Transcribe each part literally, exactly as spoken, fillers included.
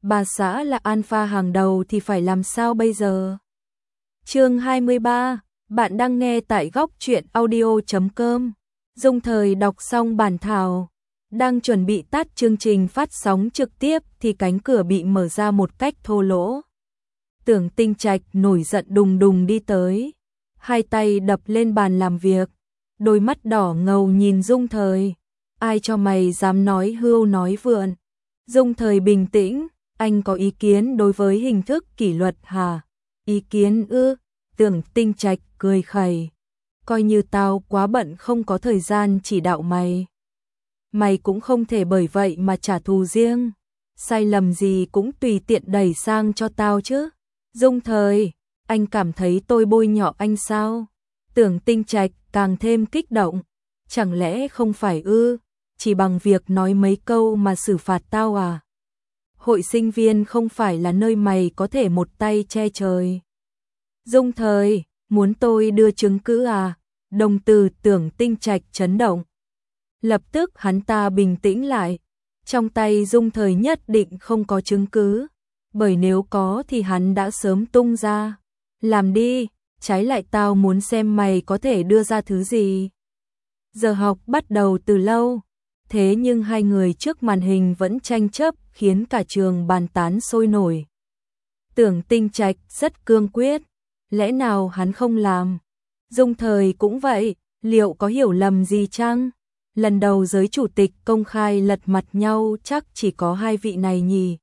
bà xã là alpha hàng đầu thì phải làm sao bây giờ? Chương hai mươi ba, bạn đang nghe tại góc truyện audio chấm com. Dung Thời đọc xong bản thảo, đang chuẩn bị tắt chương trình phát sóng trực tiếp thì cánh cửa bị mở ra một cách thô lỗ. Tưởng Tinh Trạch nổi giận đùng đùng đi tới, hai tay đập lên bàn làm việc, đôi mắt đỏ ngầu nhìn Dung Thời. Ai cho mày dám nói hưu nói vượn? Dung Thời bình tĩnh, anh có ý kiến đối với hình thức kỷ luật hả? Ý kiến ư? Tưởng Tinh Trạch cười khẩy. Coi như tao quá bận không có thời gian chỉ đạo mày. Mày cũng không thể bởi vậy mà trả thù riêng. Sai lầm gì cũng tùy tiện đẩy sang cho tao chứ. Dung Thời, anh cảm thấy tôi bôi nhọ anh sao? Tưởng Tinh Trạch càng thêm kích động. Chẳng lẽ không phải ư? Chỉ bằng việc nói mấy câu mà xử phạt tao à? Hội sinh viên không phải là nơi mày có thể một tay che trời. Dung Thời, muốn tôi đưa chứng cứ à? Đồng từ Tưởng Tinh Trạch chấn động. Lập tức hắn ta bình tĩnh lại. Trong tay Dung Thời nhất định không có chứng cứ. Bởi nếu có thì hắn đã sớm tung ra. Làm đi, trái lại tao muốn xem mày có thể đưa ra thứ gì. Giờ học bắt đầu từ lâu. Thế nhưng hai người trước màn hình vẫn tranh chấp khiến cả trường bàn tán sôi nổi. Tưởng Tinh Trạch rất cương quyết. Lẽ nào hắn không làm? Dung Thời cũng vậy, liệu có hiểu lầm gì chăng? Lần đầu giới chủ tịch công khai lật mặt nhau chắc chỉ có hai vị này nhỉ?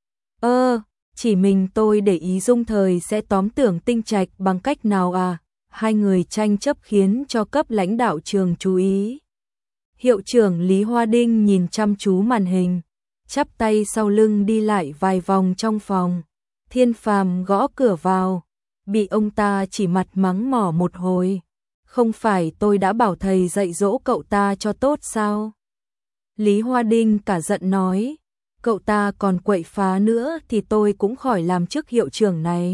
Ơ, chỉ mình tôi để ý Dung Thời sẽ tóm Tưởng Tinh Trạch bằng cách nào à? Hai người tranh chấp khiến cho cấp lãnh đạo trường chú ý. Hiệu trưởng Lý Hoa Đinh nhìn chăm chú màn hình, chắp tay sau lưng đi lại vài vòng trong phòng. Thiên Phàm gõ cửa vào, bị ông ta chỉ mặt mắng mỏ một hồi. Không phải tôi đã bảo thầy dạy dỗ cậu ta cho tốt sao? Lý Hoa Đinh cả giận nói, cậu ta còn quậy phá nữa thì tôi cũng khỏi làm chức hiệu trưởng này.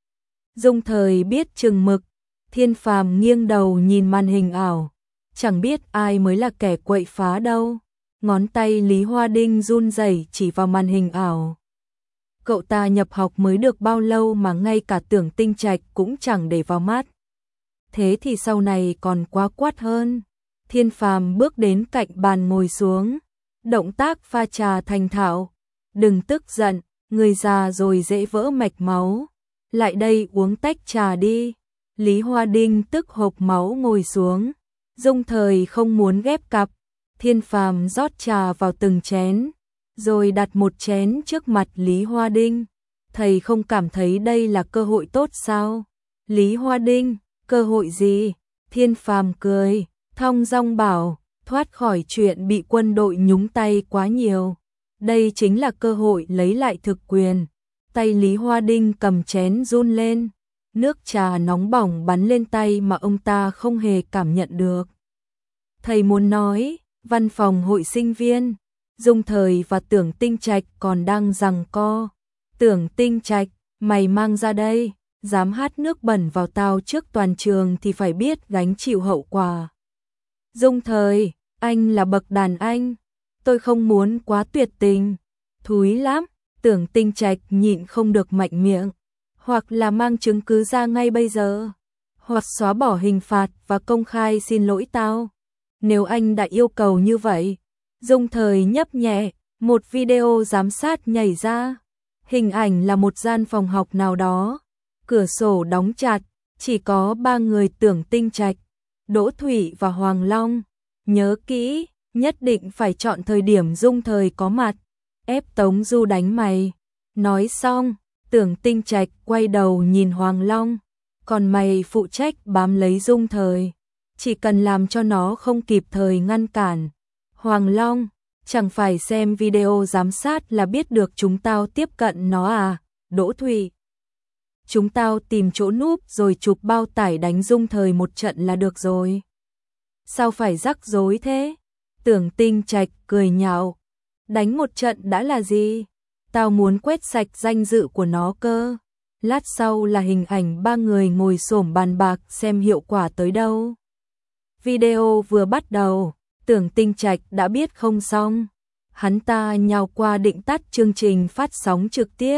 Dung Thời biết chừng mực, Thiên Phàm nghiêng đầu nhìn màn hình ảo. Chẳng biết ai mới là kẻ quậy phá đâu. Ngón tay Lý Hoa Đinh run rẩy chỉ vào màn hình ảo. Cậu ta nhập học mới được bao lâu mà ngay cả Tưởng Tinh Trạch cũng chẳng để vào mắt. Thế thì sau này còn quá quát hơn. Thiên Phàm bước đến cạnh bàn ngồi xuống. Động tác pha trà thành thạo. Đừng tức giận, người già rồi dễ vỡ mạch máu. Lại đây uống tách trà đi. Lý Hoa Đinh tức hộc máu ngồi xuống. Dung Thời không muốn ghép cặp. Thiên Phàm rót trà vào từng chén, rồi đặt một chén trước mặt Lý Hoa Đinh. Thầy không cảm thấy đây là cơ hội tốt sao? Lý Hoa Đinh, cơ hội gì? Thiên Phàm cười, thong dong bảo, thoát khỏi chuyện bị quân đội nhúng tay quá nhiều. Đây chính là cơ hội lấy lại thực quyền. Tay Lý Hoa Đinh cầm chén run lên. Nước trà nóng bỏng bắn lên tay mà ông ta không hề cảm nhận được. Thầy muốn nói, văn phòng hội sinh viên, Dung Thời và Tưởng Tinh Trạch còn đang giằng co. Tưởng Tinh Trạch, mày mang ra đây, dám hát nước bẩn vào tao trước toàn trường thì phải biết gánh chịu hậu quả. Dung Thời, anh là bậc đàn anh, tôi không muốn quá tuyệt tình. Thúi lắm, Tưởng Tinh Trạch nhịn không được mạnh miệng. Hoặc là mang chứng cứ ra ngay bây giờ, hoặc xóa bỏ hình phạt và công khai xin lỗi tao. Nếu anh đã yêu cầu như vậy. Dung Thời nhấp nhẹ, một video giám sát nhảy ra. Hình ảnh là một gian phòng học nào đó. Cửa sổ đóng chặt, chỉ có ba người Tưởng Tinh Trạch, Đỗ Thủy và Hoàng Long. Nhớ kỹ, nhất định phải chọn thời điểm Dung Thời có mặt. Ép Tống Du đánh mày. Nói xong, Tưởng Tinh Trạch quay đầu nhìn Hoàng Long. Còn mày phụ trách bám lấy Dung Thời. Chỉ cần làm cho nó không kịp thời ngăn cản. Hoàng Long, chẳng phải xem video giám sát là biết được chúng tao tiếp cận nó à? Đỗ Thụy, chúng tao tìm chỗ núp rồi chụp bao tải đánh Dung Thời một trận là được rồi. Sao phải rắc rối thế? Tưởng Tinh Trạch cười nhạo. Đánh một trận đã là gì? Tao muốn quét sạch danh dự của nó cơ. Lát sau là hình ảnh ba người ngồi xổm bàn bạc xem hiệu quả tới đâu. Video vừa bắt đầu, Tưởng Tinh Trạch đã biết không xong. hắn ta nhào qua định tắt chương trình phát sóng trực tiếp.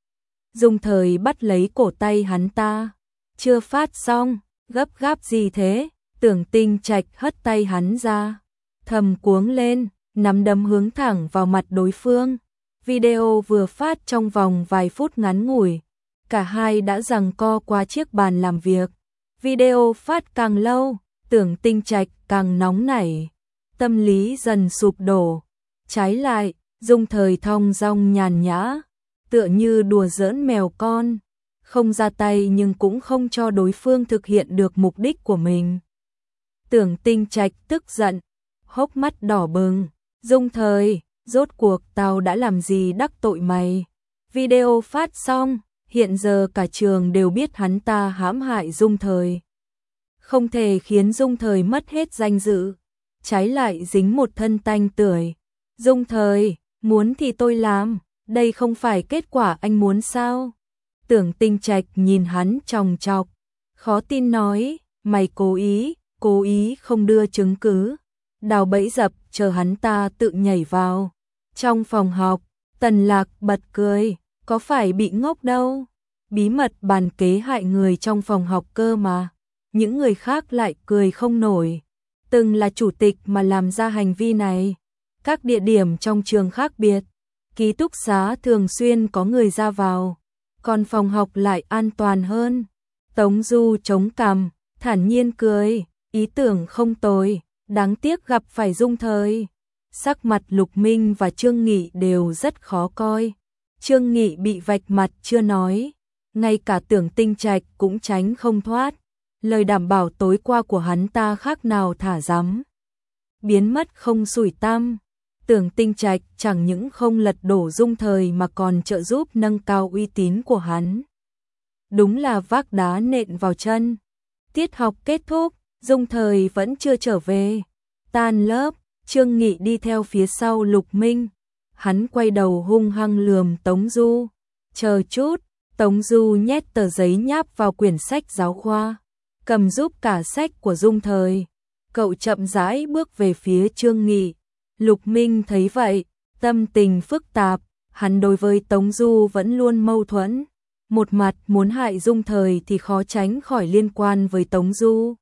Dung Thời bắt lấy cổ tay hắn ta. Chưa phát xong, gấp gáp gì thế? Tưởng Tinh Trạch hất tay hắn ra, thầm cuống lên, nắm đấm hướng thẳng vào mặt đối phương. Video vừa phát trong vòng vài phút ngắn ngủi, cả hai đã giằng co qua chiếc bàn làm việc. Video phát càng lâu, Tưởng Tinh Trạch càng nóng nảy, tâm lý dần sụp đổ. Trái lại, Dung Thời thong dong nhàn nhã, tựa như đùa giỡn mèo con, không ra tay nhưng cũng không cho đối phương thực hiện được mục đích của mình. Tưởng Tinh Trạch tức giận, hốc mắt đỏ bừng. Dung Thời, rốt cuộc tao đã làm gì đắc tội mày? Video phát xong, hiện giờ cả trường đều biết hắn ta hãm hại Dung Thời. Không thể khiến Dung Thời mất hết danh dự, trái lại dính một thân tanh tưởi. Dung Thời, muốn thì tôi làm, đây không phải kết quả anh muốn sao? Tưởng Tinh Trạch nhìn hắn chòng chọc, khó tin nói, mày cố ý, cố ý không đưa chứng cứ, đào bẫy dập chờ hắn ta tự nhảy vào. Trong phòng học, Tần Lạc bật cười, có phải bị ngốc đâu, bí mật bàn kế hại người trong phòng học cơ mà. Những người khác lại cười không nổi, từng là chủ tịch mà làm ra hành vi này. Các địa điểm trong trường khác biệt, ký túc xá thường xuyên có người ra vào, còn phòng học lại an toàn hơn. Tống Du chống cằm, thản nhiên cười, ý tưởng không tồi, đáng tiếc gặp phải Dung Thời. Sắc mặt Lục Minh và Trương Nghị đều rất khó coi. Trương Nghị bị vạch mặt chưa nói, ngay cả Tưởng Tinh Trạch cũng tránh không thoát. Lời đảm bảo tối qua của hắn ta khác nào thả rắm, biến mất không sủi tăm. Tưởng Tinh Trạch chẳng những không lật đổ Dung Thời mà còn trợ giúp nâng cao uy tín của hắn. Đúng là vác đá nện vào chân. Tiết học kết thúc, Dung Thời vẫn chưa trở về. Tan lớp, Trương Nghị đi theo phía sau Lục Minh. Hắn quay đầu hung hăng lườm Tống Du. Chờ chút, Tống Du nhét tờ giấy nháp vào quyển sách giáo khoa, cầm giúp cả sách của Dung Thời. Cậu chậm rãi bước về phía Trương Nghị. Lục Minh thấy vậy, tâm tình phức tạp, hắn đối với Tống Du vẫn luôn mâu thuẫn. Một mặt muốn hại Dung Thời thì khó tránh khỏi liên quan với Tống Du.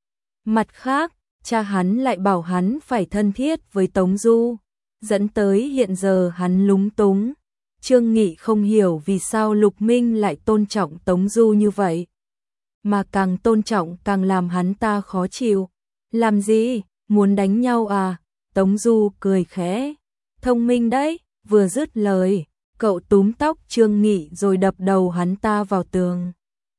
Mặt khác, cha hắn lại bảo hắn phải thân thiết với Tống Du, dẫn tới hiện giờ hắn lúng túng. Trương Nghị không hiểu vì sao Lục Minh lại tôn trọng Tống Du như vậy, mà càng tôn trọng càng làm hắn ta khó chịu. Làm gì, muốn đánh nhau à? Tống Du cười khẽ, thông minh đấy. Vừa dứt lời, cậu túm tóc Trương Nghị rồi đập đầu hắn ta vào tường.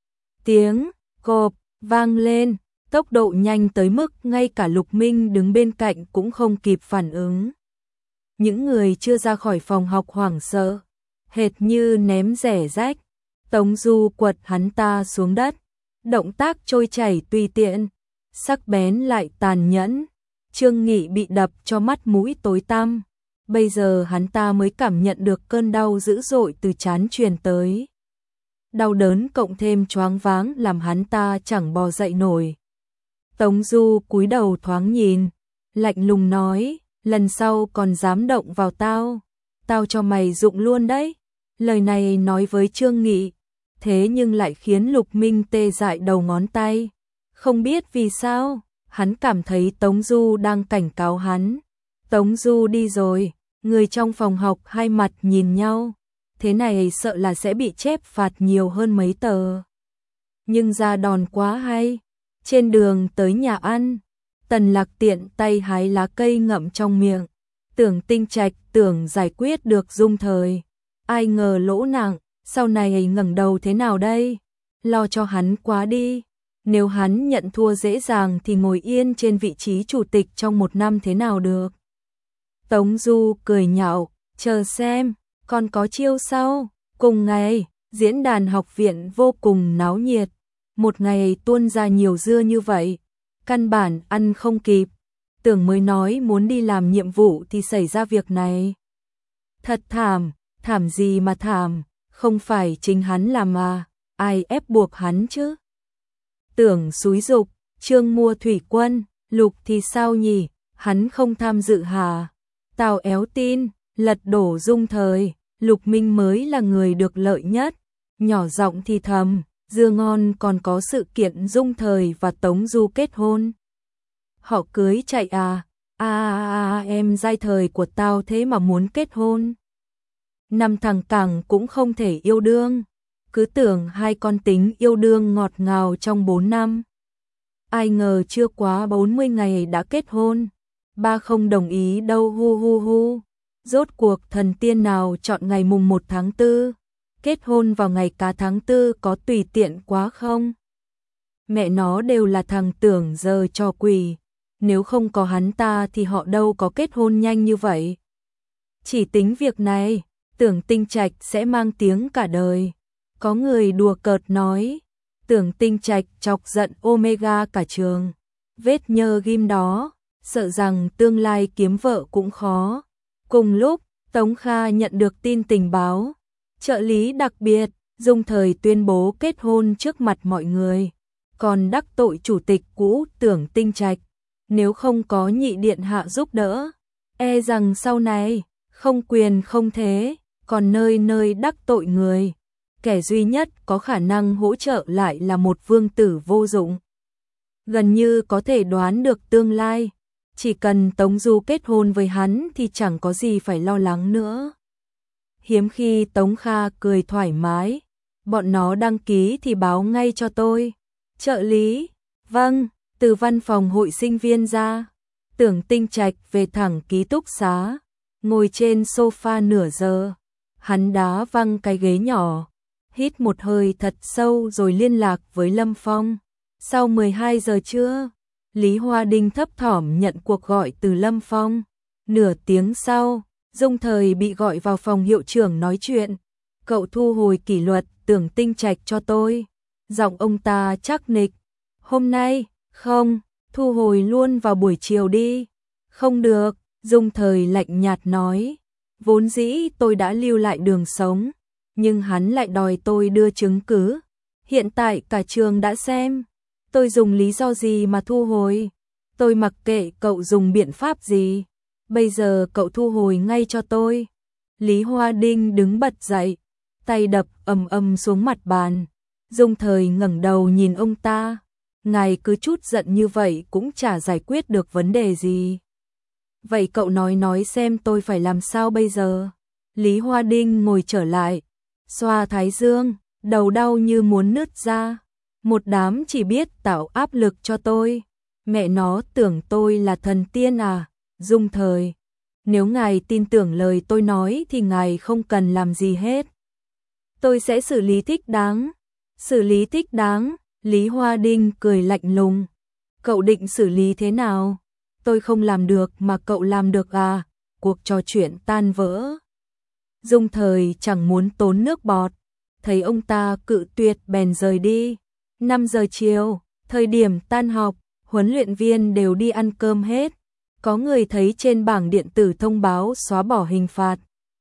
Tiếng cộp vang lên, tốc độ nhanh tới mức ngay cả Lục Minh đứng bên cạnh cũng không kịp phản ứng. Những người chưa ra khỏi phòng học hoảng sợ, hệt như ném rẻ rách. Tống Du quật hắn ta xuống đất, động tác trôi chảy tùy tiện, sắc bén lại tàn nhẫn. Trương Nghị bị đập cho mắt mũi tối tăm, bây giờ hắn ta mới cảm nhận được cơn đau dữ dội từ trán truyền tới. Đau đớn cộng thêm choáng váng làm hắn ta chẳng bò dậy nổi. Tống Du cúi đầu thoáng nhìn, lạnh lùng nói, lần sau còn dám động vào tao, tao cho mày rụng luôn đấy. Lời này nói với Trương Nghị, thế nhưng lại khiến Lục Minh tê dại đầu ngón tay. Không biết vì sao, hắn cảm thấy Tống Du đang cảnh cáo hắn. Tống Du đi rồi, người trong phòng học hai mặt nhìn nhau, thế này sợ là sẽ bị chép phạt nhiều hơn mấy tờ. Nhưng ra đòn quá hay. Trên đường tới nhà ăn, Tần Lạc tiện tay hái lá cây ngậm trong miệng. Tưởng Tinh Trạch tưởng giải quyết được Dung Thời, ai ngờ lỗ nặng, sau này ngẩng đầu thế nào đây? Lo cho hắn quá đi. Nếu hắn nhận thua dễ dàng thì ngồi yên trên vị trí chủ tịch trong một năm thế nào được? Tống Du cười nhạo, chờ xem, còn có chiêu sau. Cùng ngày, diễn đàn học viện vô cùng náo nhiệt. Một ngày tuôn ra nhiều dưa như vậy, căn bản ăn không kịp. Tưởng mới nói muốn đi làm nhiệm vụ thì xảy ra việc này. Thật thảm, thảm gì mà thảm, không phải chính hắn làm à, ai ép buộc hắn chứ? Tưởng xúi dục, Trương mua thủy quân, Lục thì sao nhỉ, hắn không tham dự hả? Tào éo tin, lật đổ Dung Thời, Lục Minh mới là người được lợi nhất. Nhỏ giọng thì thầm, dưa ngon còn có sự kiện Dung Thời và Tống Du kết hôn. Họ cưới chạy à, à, à, à em giai thời của tao thế mà muốn kết hôn. Năm thằng cẳng cũng không thể yêu đương, cứ tưởng hai con tính yêu đương ngọt ngào trong bốn năm. Ai ngờ chưa quá bốn mươi ngày đã kết hôn, ba không đồng ý đâu hu hu hu. Rốt cuộc thần tiên nào chọn ngày mùng một tháng tư, kết hôn vào ngày cá tháng tư có tùy tiện quá không? Mẹ nó đều là thằng tưởng giờ trò quỷ, nếu không có hắn ta thì họ đâu có kết hôn nhanh như vậy. Chỉ tính việc này, Tưởng Tinh Trạch sẽ mang tiếng cả đời. Có người đùa cợt nói, Tưởng Tinh Trạch chọc giận Omega cả trường. Vết nhơ ghim đó, sợ rằng tương lai kiếm vợ cũng khó. Cùng lúc, Tống Kha nhận được tin tình báo. Trợ lý đặc biệt, Dung Thời tuyên bố kết hôn trước mặt mọi người. Còn đắc tội chủ tịch cũ Tưởng Tinh Trạch. Nếu không có nhị điện hạ giúp đỡ, e rằng sau này, không quyền không thế, còn nơi nơi đắc tội người. Kẻ duy nhất có khả năng hỗ trợ lại là một vương tử vô dụng. Gần như có thể đoán được tương lai, chỉ cần Tống Du kết hôn với hắn thì chẳng có gì phải lo lắng nữa. Hiếm khi Tống Kha cười thoải mái, bọn nó đăng ký thì báo ngay cho tôi. Trợ lý, vâng, từ văn phòng hội sinh viên ra. Tưởng Tinh Trạch về thẳng ký túc xá, ngồi trên sofa nửa giờ. Hắn đá văng cái ghế nhỏ, hít một hơi thật sâu rồi liên lạc với Lâm Phong. Sau mười hai giờ trưa, Lý Hoa Đinh thấp thỏm nhận cuộc gọi từ Lâm Phong. Nửa tiếng sau, Dung Thời bị gọi vào phòng hiệu trưởng nói chuyện. Cậu thu hồi kỷ luật Tưởng Tinh Trạch cho tôi. Giọng ông ta chắc nịch. Hôm nay, không, thu hồi luôn vào buổi chiều đi. Không được, Dung Thời lạnh nhạt nói. Vốn dĩ tôi đã lưu lại đường sống, nhưng hắn lại đòi tôi đưa chứng cứ. Hiện tại cả trường đã xem, tôi dùng lý do gì mà thu hồi. Tôi mặc kệ cậu dùng biện pháp gì. Bây giờ cậu thu hồi ngay cho tôi. Lý Hoa Đinh đứng bật dậy, tay đập ầm ầm xuống mặt bàn. Dung Thời ngẩng đầu nhìn ông ta. Ngài cứ chút giận như vậy cũng chả giải quyết được vấn đề gì. Vậy cậu nói nói xem tôi phải làm sao bây giờ? Lý Hoa Đinh ngồi trở lại, xoa thái dương, đầu đau như muốn nứt ra. Một đám chỉ biết tạo áp lực cho tôi. Mẹ nó tưởng tôi là thần tiên à? Dung Thời, nếu ngài tin tưởng lời tôi nói thì ngài không cần làm gì hết. Tôi sẽ xử lý thích đáng. Xử lý thích đáng, Lý Hoa Đinh cười lạnh lùng. Cậu định xử lý thế nào? Tôi không làm được mà cậu làm được à? Cuộc trò chuyện tan vỡ. Dung Thời chẳng muốn tốn nước bọt. Thấy ông ta cự tuyệt bèn rời đi. năm giờ chiều, thời điểm tan học, huấn luyện viên đều đi ăn cơm hết. Có người thấy trên bảng điện tử thông báo xóa bỏ hình phạt.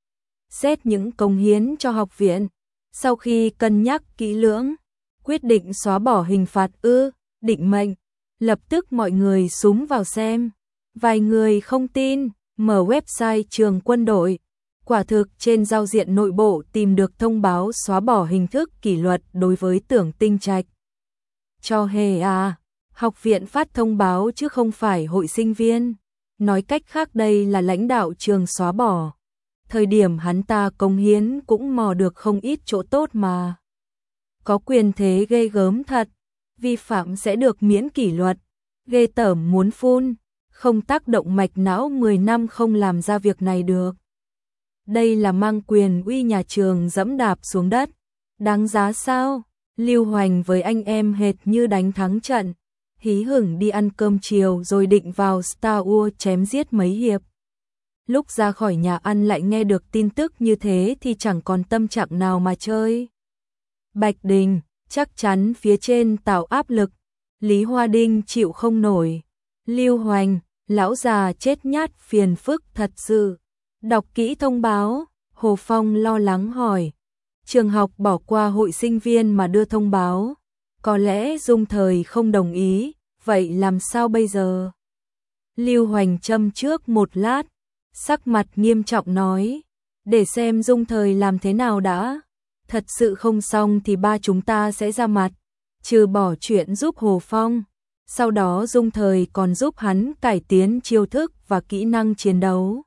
Xét những cống hiến cho học viện. Sau khi cân nhắc kỹ lưỡng, quyết định xóa bỏ hình phạt ư, định mệnh. Lập tức mọi người xúm vào xem. Vài người không tin, mở website trường quân đội. Quả thực trên giao diện nội bộ tìm được thông báo xóa bỏ hình thức kỷ luật đối với Tưởng Tinh Trạch. Cho hề à, học viện phát thông báo chứ không phải hội sinh viên. Nói cách khác đây là lãnh đạo trường xóa bỏ. Thời điểm hắn ta cống hiến cũng mò được không ít chỗ tốt mà. Có quyền thế ghê gớm thật, vi phạm sẽ được miễn kỷ luật. Ghê tởm muốn phun, không tác động mạch não mười năm không làm ra việc này được. Đây là mang quyền uy nhà trường dẫm đạp xuống đất. Đáng giá sao? Lưu Hoành với anh em hệt như đánh thắng trận. Hí hửng đi ăn cơm chiều rồi định vào Star Wars chém giết mấy hiệp. Lúc ra khỏi nhà ăn lại nghe được tin tức như thế thì chẳng còn tâm trạng nào mà chơi. Bạch Đình, chắc chắn phía trên tạo áp lực. Lý Hoa Đinh chịu không nổi. Lưu Hoành, lão già chết nhát phiền phức thật sự. Đọc kỹ thông báo, Hồ Phong lo lắng hỏi. Trường học bỏ qua hội sinh viên mà đưa thông báo. Có lẽ Dung Thời không đồng ý, vậy làm sao bây giờ? Lưu Hoành châm trước một lát. sắc mặt nghiêm trọng nói, để xem Dung Thời làm thế nào đã. Thật sự không xong thì ba chúng ta sẽ ra mặt, trừ bỏ chuyện giúp Hồ Phong. Sau đó Dung Thời còn giúp hắn cải tiến chiêu thức và kỹ năng chiến đấu.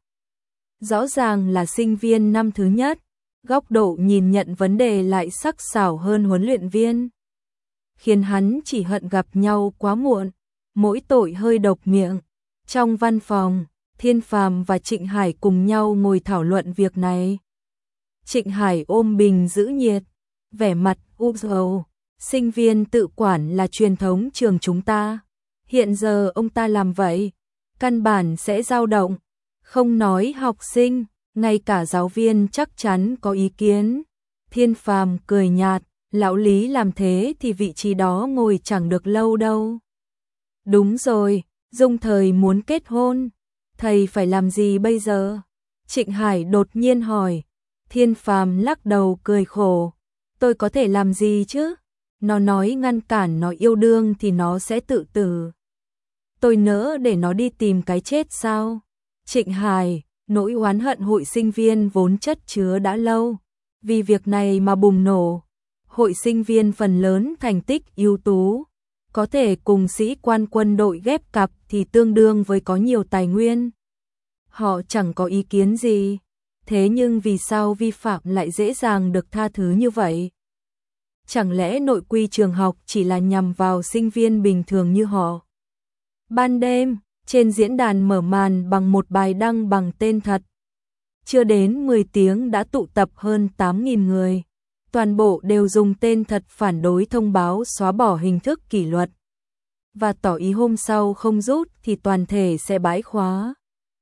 Rõ ràng là sinh viên năm thứ nhất, góc độ nhìn nhận vấn đề lại sắc sảo hơn huấn luyện viên. Khiến hắn chỉ hận gặp nhau quá muộn, mỗi tội hơi độc miệng. Trong văn phòng, Thiên Phàm và Trịnh Hải cùng nhau ngồi thảo luận việc này. Trịnh Hải ôm bình giữ nhiệt, vẻ mặt u sầu. Sinh viên tự quản là truyền thống trường chúng ta. Hiện giờ ông ta làm vậy, căn bản sẽ dao động. Không nói học sinh, ngay cả giáo viên chắc chắn có ý kiến. Thiên Phàm cười nhạt, lão Lý làm thế thì vị trí đó ngồi chẳng được lâu đâu. Đúng rồi, Dung Thời muốn kết hôn, thầy phải làm gì bây giờ? Trịnh Hải đột nhiên hỏi. Thiên Phàm lắc đầu cười khổ, tôi có thể làm gì chứ? Nó nói ngăn cản nó yêu đương thì nó sẽ tự tử. Tôi nỡ để nó đi tìm cái chết sao? Trịnh Hải, nỗi oán hận hội sinh viên vốn chất chứa đã lâu, vì việc này mà bùng nổ. Hội sinh viên phần lớn thành tích ưu tú, có thể cùng sĩ quan quân đội ghép cặp thì tương đương với có nhiều tài nguyên. Họ chẳng có ý kiến gì, thế nhưng vì sao vi phạm lại dễ dàng được tha thứ như vậy? Chẳng lẽ nội quy trường học chỉ là nhằm vào sinh viên bình thường như họ? Ban đêm, trên diễn đàn mở màn bằng một bài đăng bằng tên thật. Chưa đến mười tiếng đã tụ tập hơn tám nghìn người. Toàn bộ đều dùng tên thật phản đối thông báo xóa bỏ hình thức kỷ luật. Và tỏ ý hôm sau không rút thì toàn thể sẽ bãi khóa.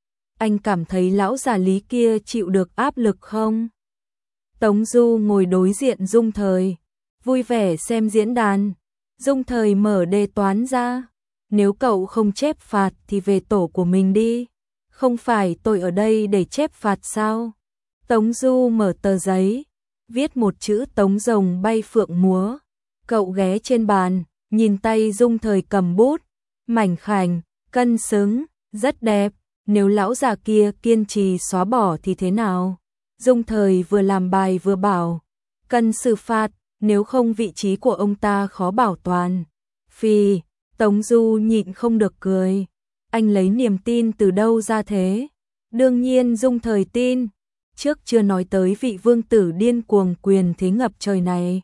Anh cảm thấy lão già Lý kia chịu được áp lực không? Tống Du ngồi đối diện Dung Thời, vui vẻ xem diễn đàn. Dung Thời mở đề toán ra. Nếu cậu không chép phạt thì về tổ của mình đi. Không phải tôi ở đây để chép phạt sao? Tống Du mở tờ giấy, viết một chữ Tống rồng bay phượng múa. Cậu ghé trên bàn, nhìn tay Dung Thời cầm bút. Mảnh khảnh, cân xứng, rất đẹp. Nếu lão già kia kiên trì xóa bỏ thì thế nào? Dung Thời vừa làm bài vừa bảo, cần xử phạt, nếu không vị trí của ông ta khó bảo toàn. Phi, Tống Du nhịn không được cười. Anh lấy niềm tin từ đâu ra thế? Đương nhiên Dung Thời tin. Trước chưa nói tới vị vương tử điên cuồng quyền thế ngập trời này.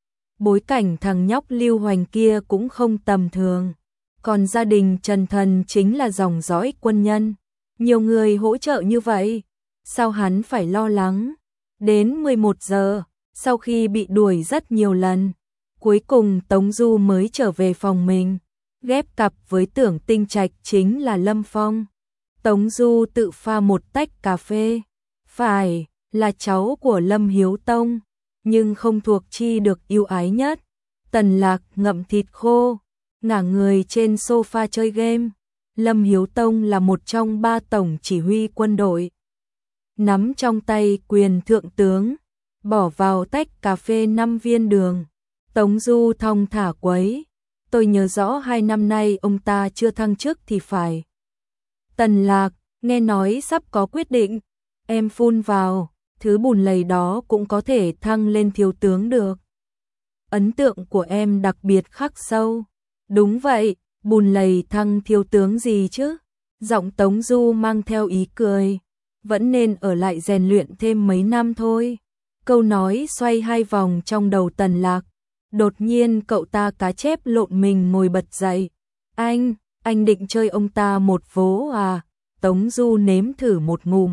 Bối cảnh thằng nhóc Lưu Hoành kia cũng không tầm thường. Còn gia đình Trần Thần chính là dòng dõi quân nhân. Nhiều người hỗ trợ như vậy, sao hắn phải lo lắng? Đến mười một giờ, sau khi bị đuổi rất nhiều lần, cuối cùng Tống Du mới trở về phòng mình. Ghép cặp với Tưởng Tinh Trạch chính là Lâm Phong. Tống Du tự pha một tách cà phê. Phải, là cháu của Lâm Hiếu Tông, nhưng không thuộc chi được yêu ái nhất. Tần Lạc ngậm thịt khô, ngả người trên sofa chơi game. Lâm Hiếu Tông là một trong ba tổng chỉ huy quân đội. Nắm trong tay quyền thượng tướng, bỏ vào tách cà phê năm viên đường. Tống Du thong thả quấy. Tôi nhớ rõ hai năm nay ông ta chưa thăng chức thì phải. Tần Lạc, nghe nói sắp có quyết định. Em phun vào, thứ bùn lầy đó cũng có thể thăng lên thiếu tướng được. Ấn tượng của em đặc biệt khắc sâu. Đúng vậy, bùn lầy thăng thiếu tướng gì chứ? Giọng Tống Du mang theo ý cười. Vẫn nên ở lại rèn luyện thêm mấy năm thôi. Câu nói xoay hai vòng trong đầu Tần Lạc. Đột nhiên cậu ta cá chép lộn mình ngồi bật dậy. Anh, anh định chơi ông ta một vố à? Tống Du nếm thử một ngụm.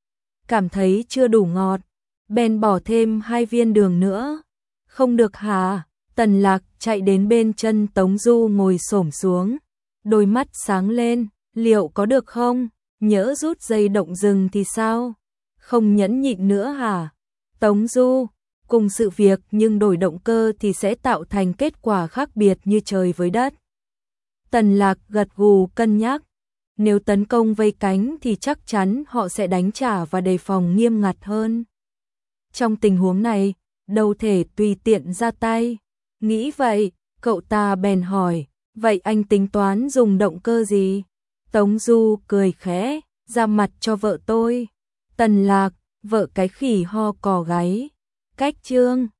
Cảm thấy chưa đủ ngọt, bèn bỏ thêm hai viên đường nữa. Không được hả? Tần Lạc chạy đến bên chân Tống Du ngồi xổm xuống. Đôi mắt sáng lên, liệu có được không? Nhỡ rút dây động rừng thì sao? Không nhẫn nhịn nữa hả? Tống Du, cùng sự việc nhưng đổi động cơ thì sẽ tạo thành kết quả khác biệt như trời với đất. Tần Lạc gật gù cân nhắc. Nếu tấn công vây cánh thì chắc chắn họ sẽ đánh trả và đề phòng nghiêm ngặt hơn. Trong tình huống này, đâu thể tùy tiện ra tay. Nghĩ vậy, cậu ta bèn hỏi, vậy anh tính toán dùng động cơ gì? Tống Du cười khẽ, ra mặt cho vợ tôi. Tần Lạc, vợ cái khỉ ho cò gáy. Cách chương